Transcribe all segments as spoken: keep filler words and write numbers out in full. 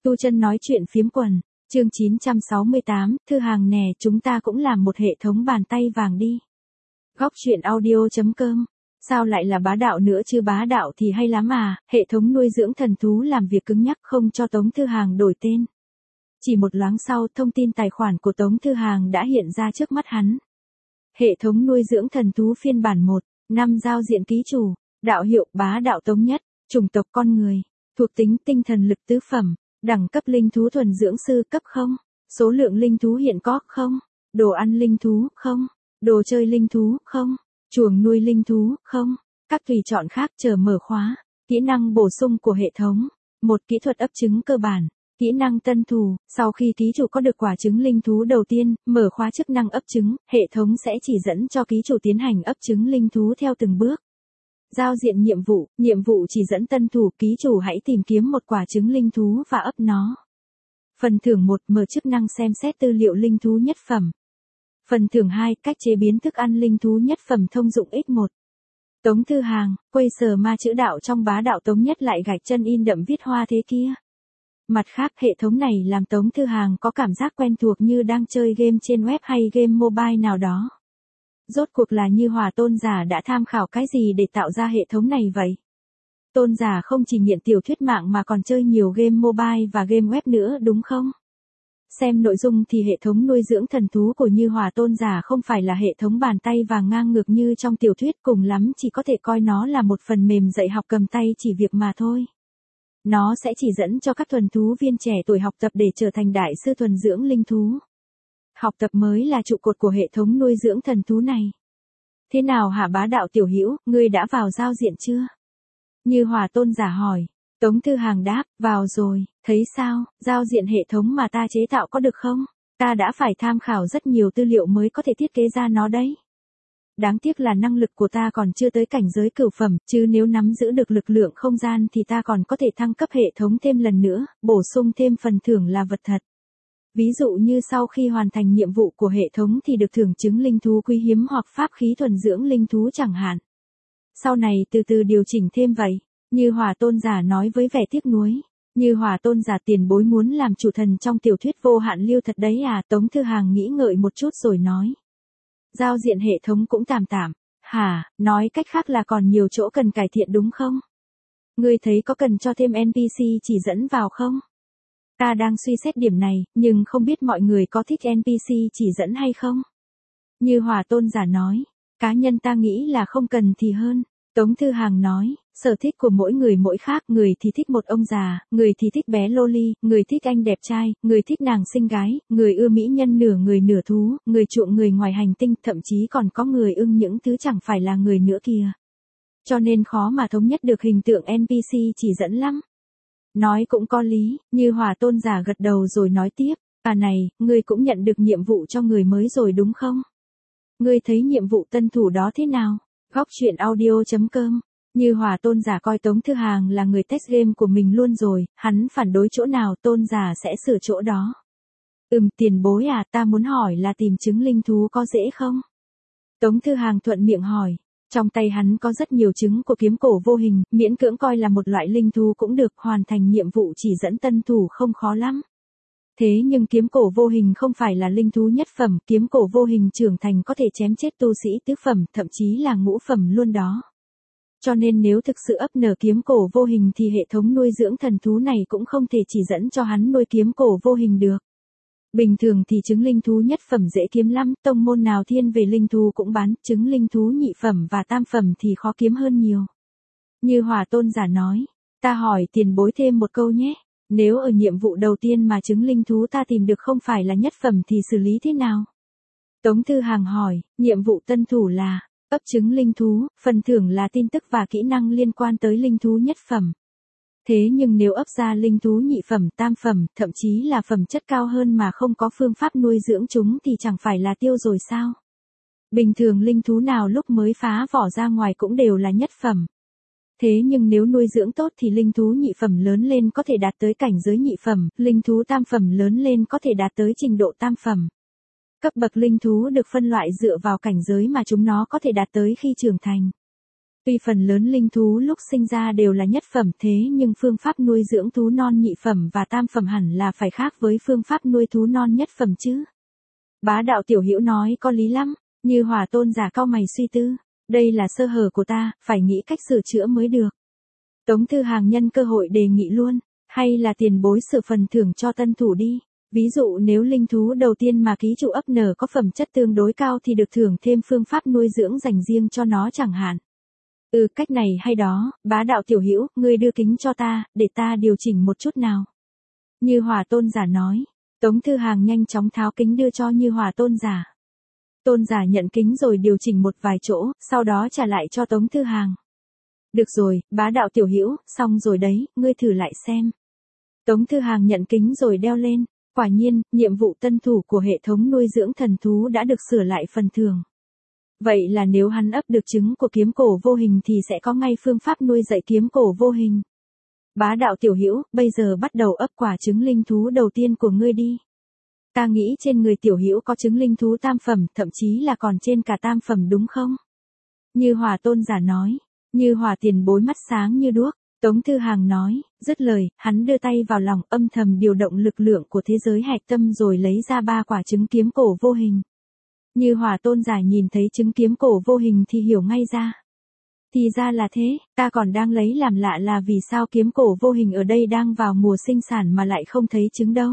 Tu Chân nói chuyện phiếm quần, chương chín trăm sáu mươi tám, Thư Hàng nè, chúng ta cũng làm một hệ thống bàn tay vàng đi. Góc truyện audio chấm com. Sao lại là bá đạo nữa chứ, bá đạo thì hay lắm à, hệ thống nuôi dưỡng thần thú làm việc cứng nhắc không cho Tống Thư Hàng đổi tên. Chỉ một loáng sau, thông tin tài khoản của Tống Thư Hàng đã hiện ra trước mắt hắn. Hệ thống nuôi dưỡng thần thú phiên bản một, năm giao diện ký chủ, đạo hiệu bá đạo Tống Nhất, chủng tộc con người, thuộc tính tinh thần lực tứ phẩm, đẳng cấp linh thú thuần dưỡng sư cấp không, số lượng linh thú hiện có không, đồ ăn linh thú không, đồ chơi linh thú không, chuồng nuôi linh thú không, các tùy chọn khác chờ mở khóa. Kỹ năng bổ sung của hệ thống, một kỹ thuật ấp trứng cơ bản. Kỹ năng tân thủ, sau khi ký chủ có được quả trứng linh thú đầu tiên, mở khóa chức năng ấp trứng, hệ thống sẽ chỉ dẫn cho ký chủ tiến hành ấp trứng linh thú theo từng bước. Giao diện nhiệm vụ, nhiệm vụ chỉ dẫn tân thủ, ký chủ hãy tìm kiếm một quả trứng linh thú và ấp nó. Phần thưởng một, mở chức năng xem xét tư liệu linh thú nhất phẩm. Phần thưởng hai, cách chế biến thức ăn linh thú nhất phẩm thông dụng x một. Tống Thư Hàng, quây sờ ma chữ đạo trong bá đạo Tống Nhất lại gạch chân in đậm viết hoa thế kia. Mặt khác, hệ thống này làm Tống Thư Hàng có cảm giác quen thuộc như đang chơi game trên web hay game mobile nào đó. Rốt cuộc là Như Hòa tôn giả đã tham khảo cái gì để tạo ra hệ thống này vậy? Tôn giả không chỉ nghiện tiểu thuyết mạng mà còn chơi nhiều game mobile và game web nữa đúng không? Xem nội dung thì hệ thống nuôi dưỡng thần thú của Như Hòa tôn giả không phải là hệ thống bàn tay vàng ngang ngược như trong tiểu thuyết, cùng lắm chỉ có thể coi nó là một phần mềm dạy học cầm tay chỉ việc mà thôi. Nó sẽ chỉ dẫn cho các thuần thú viên trẻ tuổi học tập để trở thành đại sư thuần dưỡng linh thú. Học tập mới là trụ cột của hệ thống nuôi dưỡng thần thú này. Thế nào hả bá đạo tiểu hữu, ngươi đã vào giao diện chưa? Như Hòa tôn giả hỏi. Tống Thư Hàng đáp, vào rồi, thấy sao, giao diện hệ thống mà ta chế tạo có được không? Ta đã phải tham khảo rất nhiều tư liệu mới có thể thiết kế ra nó đấy. Đáng tiếc là năng lực của ta còn chưa tới cảnh giới cửu phẩm, chứ nếu nắm giữ được lực lượng không gian thì ta còn có thể thăng cấp hệ thống thêm lần nữa, bổ sung thêm phần thưởng là vật thật. Ví dụ như sau khi hoàn thành nhiệm vụ của hệ thống thì được thưởng trứng linh thú quý hiếm hoặc pháp khí thuần dưỡng linh thú chẳng hạn. Sau này từ từ điều chỉnh thêm vậy, Như Hòa tôn giả nói với vẻ tiếc nuối. Như Hòa tôn giả, tiền bối muốn làm chủ thần trong tiểu thuyết vô hạn lưu thật đấy à? Tống Thư Hàng nghĩ ngợi một chút rồi nói. Giao diện hệ thống cũng tạm tạm. Hả, nói cách khác là còn nhiều chỗ cần cải thiện đúng không? Ngươi thấy có cần cho thêm en pê xê chỉ dẫn vào không? Ta đang suy xét điểm này, nhưng không biết mọi người có thích en pê xê chỉ dẫn hay không? Như Hòa tôn giả nói. Cá nhân ta nghĩ là không cần thì hơn. Tống Thư Hàng nói, sở thích của mỗi người mỗi khác, người thì thích một ông già, người thì thích bé loli, người thích anh đẹp trai, người thích nàng xinh gái, người ưa mỹ nhân nửa người nửa thú, người chuộng người ngoài hành tinh, thậm chí còn có người ưng những thứ chẳng phải là người nữa kìa. Cho nên khó mà thống nhất được hình tượng en pê xê chỉ dẫn lắm. Nói cũng có lý, Như Hòa tôn giả gật đầu rồi nói tiếp, à này, ngươi cũng nhận được nhiệm vụ cho người mới rồi đúng không? Ngươi thấy nhiệm vụ tân thủ đó thế nào? Góc truyện audio chấm com. Như Hòa tôn giả coi Tống Thư Hàng là người test game của mình luôn rồi, hắn phản đối chỗ nào tôn giả sẽ sửa chỗ đó. Ừm, tiền bối à, ta muốn hỏi là tìm trứng linh thú có dễ không? Tống Thư Hàng thuận miệng hỏi. Trong tay hắn có rất nhiều trứng của kiếm cổ vô hình, miễn cưỡng coi là một loại linh thú cũng được, hoàn thành nhiệm vụ chỉ dẫn tân thủ không khó lắm. Thế nhưng kiếm cổ vô hình không phải là linh thú nhất phẩm, kiếm cổ vô hình trưởng thành có thể chém chết tu sĩ tứ phẩm, thậm chí là ngũ phẩm luôn đó. Cho nên nếu thực sự ấp nở kiếm cổ vô hình thì hệ thống nuôi dưỡng thần thú này cũng không thể chỉ dẫn cho hắn nuôi kiếm cổ vô hình được. Bình thường thì trứng linh thú nhất phẩm dễ kiếm lắm, tông môn nào thiên về linh thú cũng bán, trứng linh thú nhị phẩm và tam phẩm thì khó kiếm hơn nhiều. Như Hòa tôn giả nói, ta hỏi tiền bối thêm một câu nhé. Nếu ở nhiệm vụ đầu tiên mà trứng linh thú ta tìm được không phải là nhất phẩm thì xử lý thế nào? Tống Thư Hàng hỏi, nhiệm vụ tân thủ là ấp trứng linh thú, phần thưởng là tin tức và kỹ năng liên quan tới linh thú nhất phẩm. Thế nhưng nếu ấp ra linh thú nhị phẩm, tam phẩm, thậm chí là phẩm chất cao hơn mà không có phương pháp nuôi dưỡng chúng thì chẳng phải là tiêu rồi sao? Bình thường linh thú nào lúc mới phá vỏ ra ngoài cũng đều là nhất phẩm. Thế nhưng nếu nuôi dưỡng tốt thì linh thú nhị phẩm lớn lên có thể đạt tới cảnh giới nhị phẩm, linh thú tam phẩm lớn lên có thể đạt tới trình độ tam phẩm. Cấp bậc linh thú được phân loại dựa vào cảnh giới mà chúng nó có thể đạt tới khi trưởng thành. Tuy phần lớn linh thú lúc sinh ra đều là nhất phẩm thế nhưng phương pháp nuôi dưỡng thú non nhị phẩm và tam phẩm hẳn là phải khác với phương pháp nuôi thú non nhất phẩm chứ. Bá đạo tiểu hữu nói có lý lắm, Như Hỏa tôn giả cau mày suy tư. Đây là sơ hở của ta, phải nghĩ cách sửa chữa mới được. Tống Thư Hàng nhân cơ hội đề nghị luôn, hay là tiền bối sự phần thưởng cho tân thủ đi. Ví dụ nếu linh thú đầu tiên mà ký chủ ấp nở có phẩm chất tương đối cao thì được thưởng thêm phương pháp nuôi dưỡng dành riêng cho nó chẳng hạn. Ừ, cách này hay đó, bá đạo tiểu hữu, ngươi đưa kính cho ta, để ta điều chỉnh một chút nào. Như Hỏa tôn giả nói. Tống Thư Hàng nhanh chóng tháo kính đưa cho Như Hỏa tôn giả. Tôn giả nhận kính rồi điều chỉnh một vài chỗ, sau đó trả lại cho Tống Thư Hàng. Được rồi, bá đạo tiểu hữu, xong rồi đấy, ngươi thử lại xem. Tống Thư Hàng nhận kính rồi đeo lên. Quả nhiên, nhiệm vụ tân thủ của hệ thống nuôi dưỡng thần thú đã được sửa lại phần thưởng. Vậy là nếu hắn ấp được trứng của kiếm cổ vô hình thì sẽ có ngay phương pháp nuôi dạy kiếm cổ vô hình. Bá đạo tiểu hữu, bây giờ bắt đầu ấp quả trứng linh thú đầu tiên của ngươi đi. Ta nghĩ trên người tiểu hữu có trứng linh thú tam phẩm, thậm chí là còn trên cả tam phẩm đúng không? Như Hỏa tôn giả nói. Như Hỏa tiền bối mắt sáng như đuốc. Tống Thư Hàng nói, dứt lời, hắn đưa tay vào lòng âm thầm điều động lực lượng của thế giới hạch tâm rồi lấy ra ba quả trứng kiếm cổ vô hình. Như Hỏa tôn giả nhìn thấy trứng kiếm cổ vô hình thì hiểu ngay ra. Thì ra là thế, ta còn đang lấy làm lạ là vì sao kiếm cổ vô hình ở đây đang vào mùa sinh sản mà lại không thấy trứng đâu.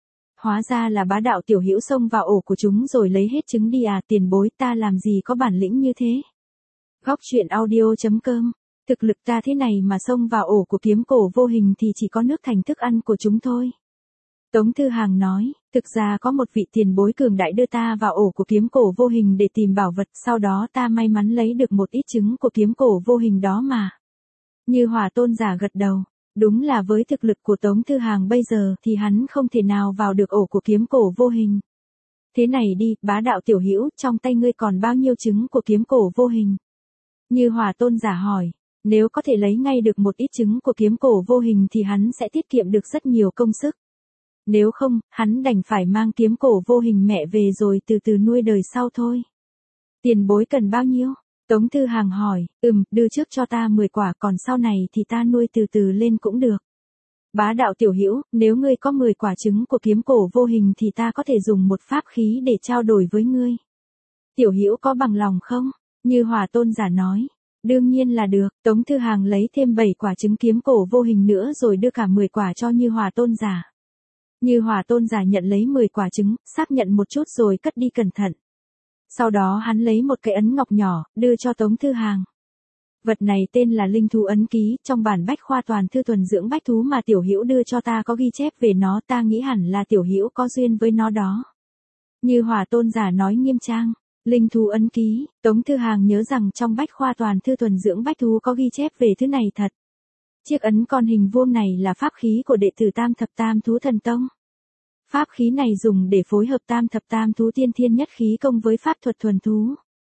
Hóa ra là bá đạo tiểu hữu xông vào ổ của chúng rồi lấy hết trứng đi à, tiền bối, ta làm gì có bản lĩnh như thế. Góc truyện audio chấm com. Thực lực ta thế này mà xông vào ổ của kiếm cổ vô hình thì chỉ có nước thành thức ăn của chúng thôi. Tống Thư Hàng nói, thực ra có một vị tiền bối cường đại đưa ta vào ổ của kiếm cổ vô hình để tìm bảo vật, sau đó ta may mắn lấy được một ít trứng của kiếm cổ vô hình đó mà. Như Hỏa tôn giả gật đầu, đúng là với thực lực của Tống Thư Hàng bây giờ thì hắn không thể nào vào được ổ của kiếm cổ vô hình. Thế này đi, bá đạo tiểu hữu, trong tay ngươi còn bao nhiêu trứng của kiếm cổ vô hình? Như Hỏa tôn giả hỏi. Nếu có thể lấy ngay được một ít trứng của kiếm cổ vô hình thì hắn sẽ tiết kiệm được rất nhiều công sức. Nếu không, hắn đành phải mang kiếm cổ vô hình mẹ về rồi từ từ nuôi đời sau thôi. Tiền bối cần bao nhiêu? Tống Thư Hàng hỏi, ừm, đưa trước cho ta mười quả, còn sau này thì ta nuôi từ từ lên cũng được. Bá đạo tiểu hữu, nếu ngươi có mười quả trứng của kiếm cổ vô hình thì ta có thể dùng một pháp khí để trao đổi với ngươi. Tiểu hữu có bằng lòng không? Như Hỏa tôn giả nói. Đương nhiên là được, Tống Thư Hàng lấy thêm bảy quả trứng kiếm cổ vô hình nữa rồi đưa cả mười quả cho Như Hỏa tôn giả. Như Hỏa tôn giả nhận lấy mười quả trứng, xác nhận một chút rồi cất đi cẩn thận. Sau đó hắn lấy một cái ấn ngọc nhỏ, đưa cho Tống Thư Hàng. Vật này tên là linh thú ấn ký, trong bản bách khoa toàn thư thuần dưỡng bách thú mà tiểu hữu đưa cho ta có ghi chép về nó, ta nghĩ hẳn là tiểu hữu có duyên với nó đó. Như Hỏa tôn giả nói nghiêm trang. Linh thú ấn ký, Tống Thư Hàng nhớ rằng trong bách khoa toàn thư thuần dưỡng bách thú có ghi chép về thứ này thật. Chiếc ấn con hình vuông này là pháp khí của đệ tử Tam Thập Tam Thú Thần Tông. Pháp khí này dùng để phối hợp Tam Thập Tam Thú Tiên Thiên Nhất Khí công với pháp thuật thuần thú.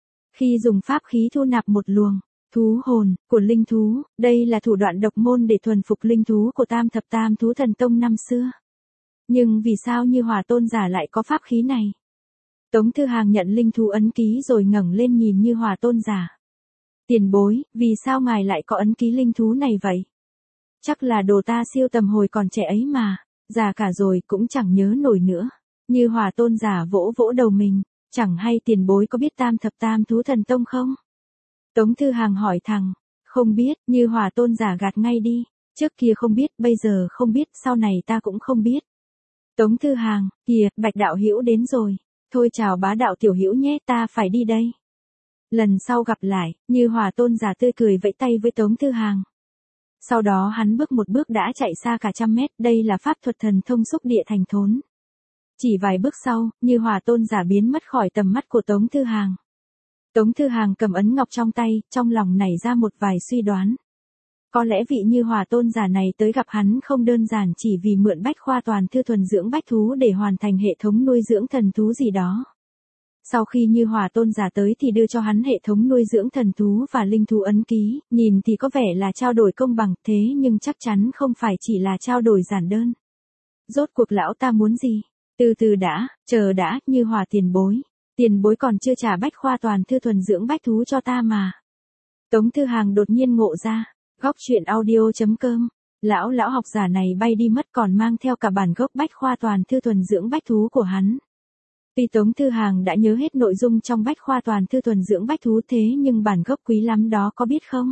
Khi dùng pháp khí thu nạp một luồng thú hồn của linh thú, đây là thủ đoạn độc môn để thuần phục linh thú của Tam Thập Tam Thú Thần Tông năm xưa. Nhưng vì sao Như Hỏa tôn giả lại có pháp khí này? Tống Thư Hàng nhận linh thú ấn ký rồi ngẩng lên nhìn Như Hỏa tôn giả. Tiền bối, vì sao ngài lại có ấn ký linh thú này vậy? Chắc là đồ ta siêu tầm hồi còn trẻ ấy mà, già cả rồi cũng chẳng nhớ nổi nữa. Như Hỏa tôn giả vỗ vỗ đầu mình, chẳng hay tiền bối có biết Tam Thập Tam Thú Thần Tông không? Tống Thư Hàng hỏi thẳng, không biết, Như Hỏa tôn giả gạt ngay đi, trước kia không biết, bây giờ không biết, sau này ta cũng không biết. Tống Thư Hàng, kìa, Bạch đạo hữu đến rồi. Thôi chào bá đạo tiểu hữu nhé, ta phải đi đây. Lần sau gặp lại, Như Hỏa tôn giả tươi cười vẫy tay với Tống Thư Hàng. Sau đó hắn bước một bước đã chạy xa cả trăm mét, đây là pháp thuật thần thông xúc địa thành thốn. Chỉ vài bước sau, Như Hỏa tôn giả biến mất khỏi tầm mắt của Tống Thư Hàng. Tống Thư Hàng cầm ấn ngọc trong tay, trong lòng nảy ra một vài suy đoán. Có lẽ vị Như Hỏa tôn giả này tới gặp hắn không đơn giản chỉ vì mượn bách khoa toàn thư thuần dưỡng bách thú để hoàn thành hệ thống nuôi dưỡng thần thú gì đó. Sau khi Như Hỏa tôn giả tới thì đưa cho hắn hệ thống nuôi dưỡng thần thú và linh thú ấn ký, nhìn thì có vẻ là trao đổi công bằng, thế nhưng chắc chắn không phải chỉ là trao đổi giản đơn. Rốt cuộc lão ta muốn gì? Từ từ đã, chờ đã, Như Hỏa tiền bối. Tiền bối còn chưa trả bách khoa toàn thư thuần dưỡng bách thú cho ta mà. Tống Thư Hàng đột nhiên ngộ ra, góc truyện audio.com, lão lão học giả này bay đi mất còn mang theo cả bản gốc bách khoa toàn thư thuần dưỡng bách thú của hắn. Tuy Tống Thư Hàng đã nhớ hết nội dung trong bách khoa toàn thư thuần dưỡng bách thú thế nhưng bản gốc quý lắm đó có biết không?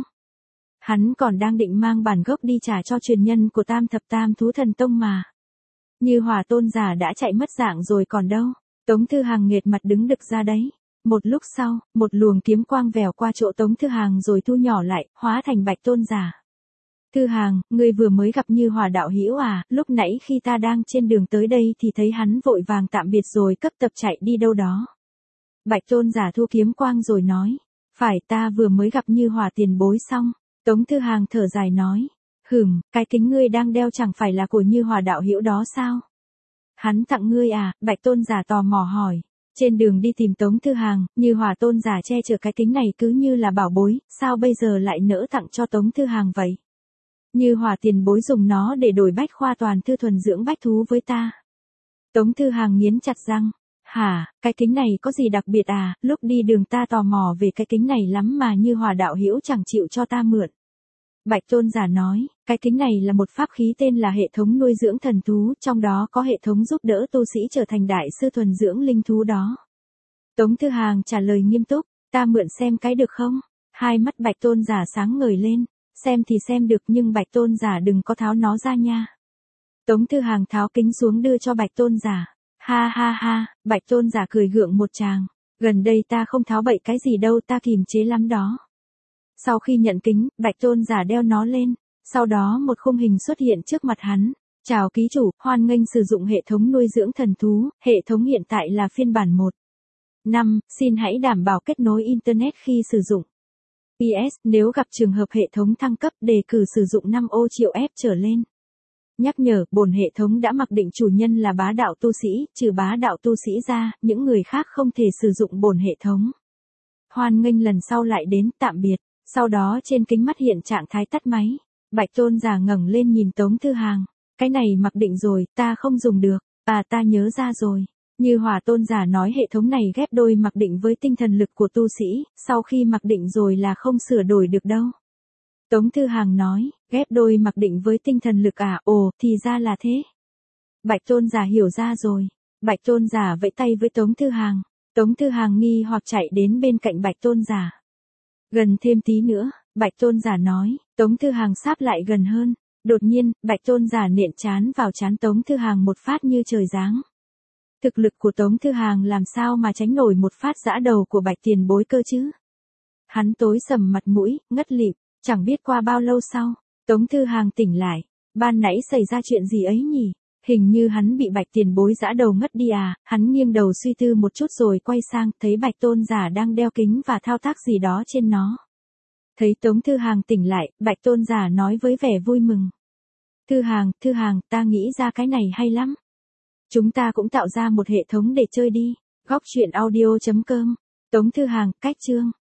Hắn còn đang định mang bản gốc đi trả cho truyền nhân của Tam Thập Tam Thú Thần Tông mà. Như Hòa tôn giả đã chạy mất dạng rồi còn đâu. Tống Thư Hàng nghệt mặt đứng đực ra đấy. Một lúc sau, một luồng kiếm quang vèo qua chỗ Tống Thư Hàng rồi thu nhỏ lại, hóa thành Bạch tôn giả. Thư Hàng, ngươi vừa mới gặp Như Hòa đạo hữu à, lúc nãy khi ta đang trên đường tới đây thì thấy hắn vội vàng tạm biệt rồi cấp tập chạy đi đâu đó. Bạch tôn giả thu kiếm quang rồi nói, phải ta vừa mới gặp Như Hòa tiền bối xong. Tống Thư Hàng thở dài nói, hừm, cái kính ngươi đang đeo chẳng phải là của Như Hòa đạo hữu đó sao? Hắn tặng ngươi à, Bạch tôn giả tò mò hỏi. Trên đường đi tìm Tống Thư Hàng, Như Hòa tôn giả che chở cái kính này cứ như là bảo bối, sao bây giờ lại nỡ tặng cho Tống Thư Hàng vậy? Như Hòa tiền bối dùng nó để đổi bách khoa toàn thư thuần dưỡng bách thú với ta. Tống Thư Hàng nghiến chặt răng, hả, cái kính này có gì đặc biệt à, lúc đi đường ta tò mò về cái kính này lắm mà Như Hòa đạo hữu chẳng chịu cho ta mượn. Bạch tôn giả nói, cái kính này là một pháp khí tên là hệ thống nuôi dưỡng thần thú, trong đó có hệ thống giúp đỡ tu sĩ trở thành đại sư thuần dưỡng linh thú đó. Tống Thư Hàng trả lời nghiêm túc, ta mượn xem cái được không? Hai mắt Bạch tôn giả sáng ngời lên, xem thì xem được nhưng Bạch tôn giả đừng có tháo nó ra nha. Tống Thư Hàng tháo kính xuống đưa cho Bạch tôn giả. Ha ha ha, Bạch tôn giả cười gượng một tràng, gần đây ta không tháo bậy cái gì đâu, ta kìm chế lắm đó. Sau khi nhận kính, Bạch tôn giả đeo nó lên, sau đó một khung hình xuất hiện trước mặt hắn. Chào ký chủ, hoan nghênh sử dụng hệ thống nuôi dưỡng thần thú, hệ thống hiện tại là phiên bản một. năm, xin hãy đảm bảo kết nối Internet khi sử dụng. pê ét, nếu gặp trường hợp hệ thống thăng cấp đề cử sử dụng năm ô triệu F trở lên. Nhắc nhở, bổn hệ thống đã mặc định chủ nhân là bá đạo tu sĩ, trừ bá đạo tu sĩ ra, những người khác không thể sử dụng bổn hệ thống. Hoan nghênh lần sau lại đến, tạm biệt. Sau đó trên kính mắt hiện trạng thái tắt máy. Bạch tôn giả ngẩng lên nhìn Tống Thư Hàng. Cái này mặc định rồi, ta không dùng được. À ta nhớ ra rồi. Như Hòa tôn giả nói hệ thống này ghép đôi mặc định với tinh thần lực của tu sĩ, sau khi mặc định rồi là không sửa đổi được đâu. Tống Thư Hàng nói, ghép đôi mặc định với tinh thần lực à, ồ, thì ra là thế. Bạch tôn giả hiểu ra rồi. Bạch tôn giả vẫy tay với Tống Thư Hàng. Tống Thư Hàng nghi hoặc chạy đến bên cạnh Bạch tôn giả. Gần thêm tí nữa, Bạch tôn giả nói, Tống Thư Hàng sáp lại gần hơn. Đột nhiên, Bạch tôn giả nện trán vào trán Tống Thư Hàng một phát như trời giáng. Thực lực của Tống Thư Hàng làm sao mà tránh nổi một phát giã đầu của Bạch tiền bối cơ chứ? Hắn tối sầm mặt mũi, ngất lịm, chẳng biết qua bao lâu sau, Tống Thư Hàng tỉnh lại. Ban nãy xảy ra chuyện gì ấy nhỉ? Hình như hắn bị Bạch tiền bối giã đầu ngất đi à, hắn nghiêng đầu suy tư một chút rồi quay sang, thấy Bạch tôn giả đang đeo kính và thao tác gì đó trên nó. Thấy Tống Thư Hàng tỉnh lại, Bạch tôn giả nói với vẻ vui mừng. Thư Hàng, Thư Hàng, ta nghĩ ra cái này hay lắm. Chúng ta cũng tạo ra một hệ thống để chơi đi. Góc truyện audio chấm com. Tống Thư Hàng, cách chương.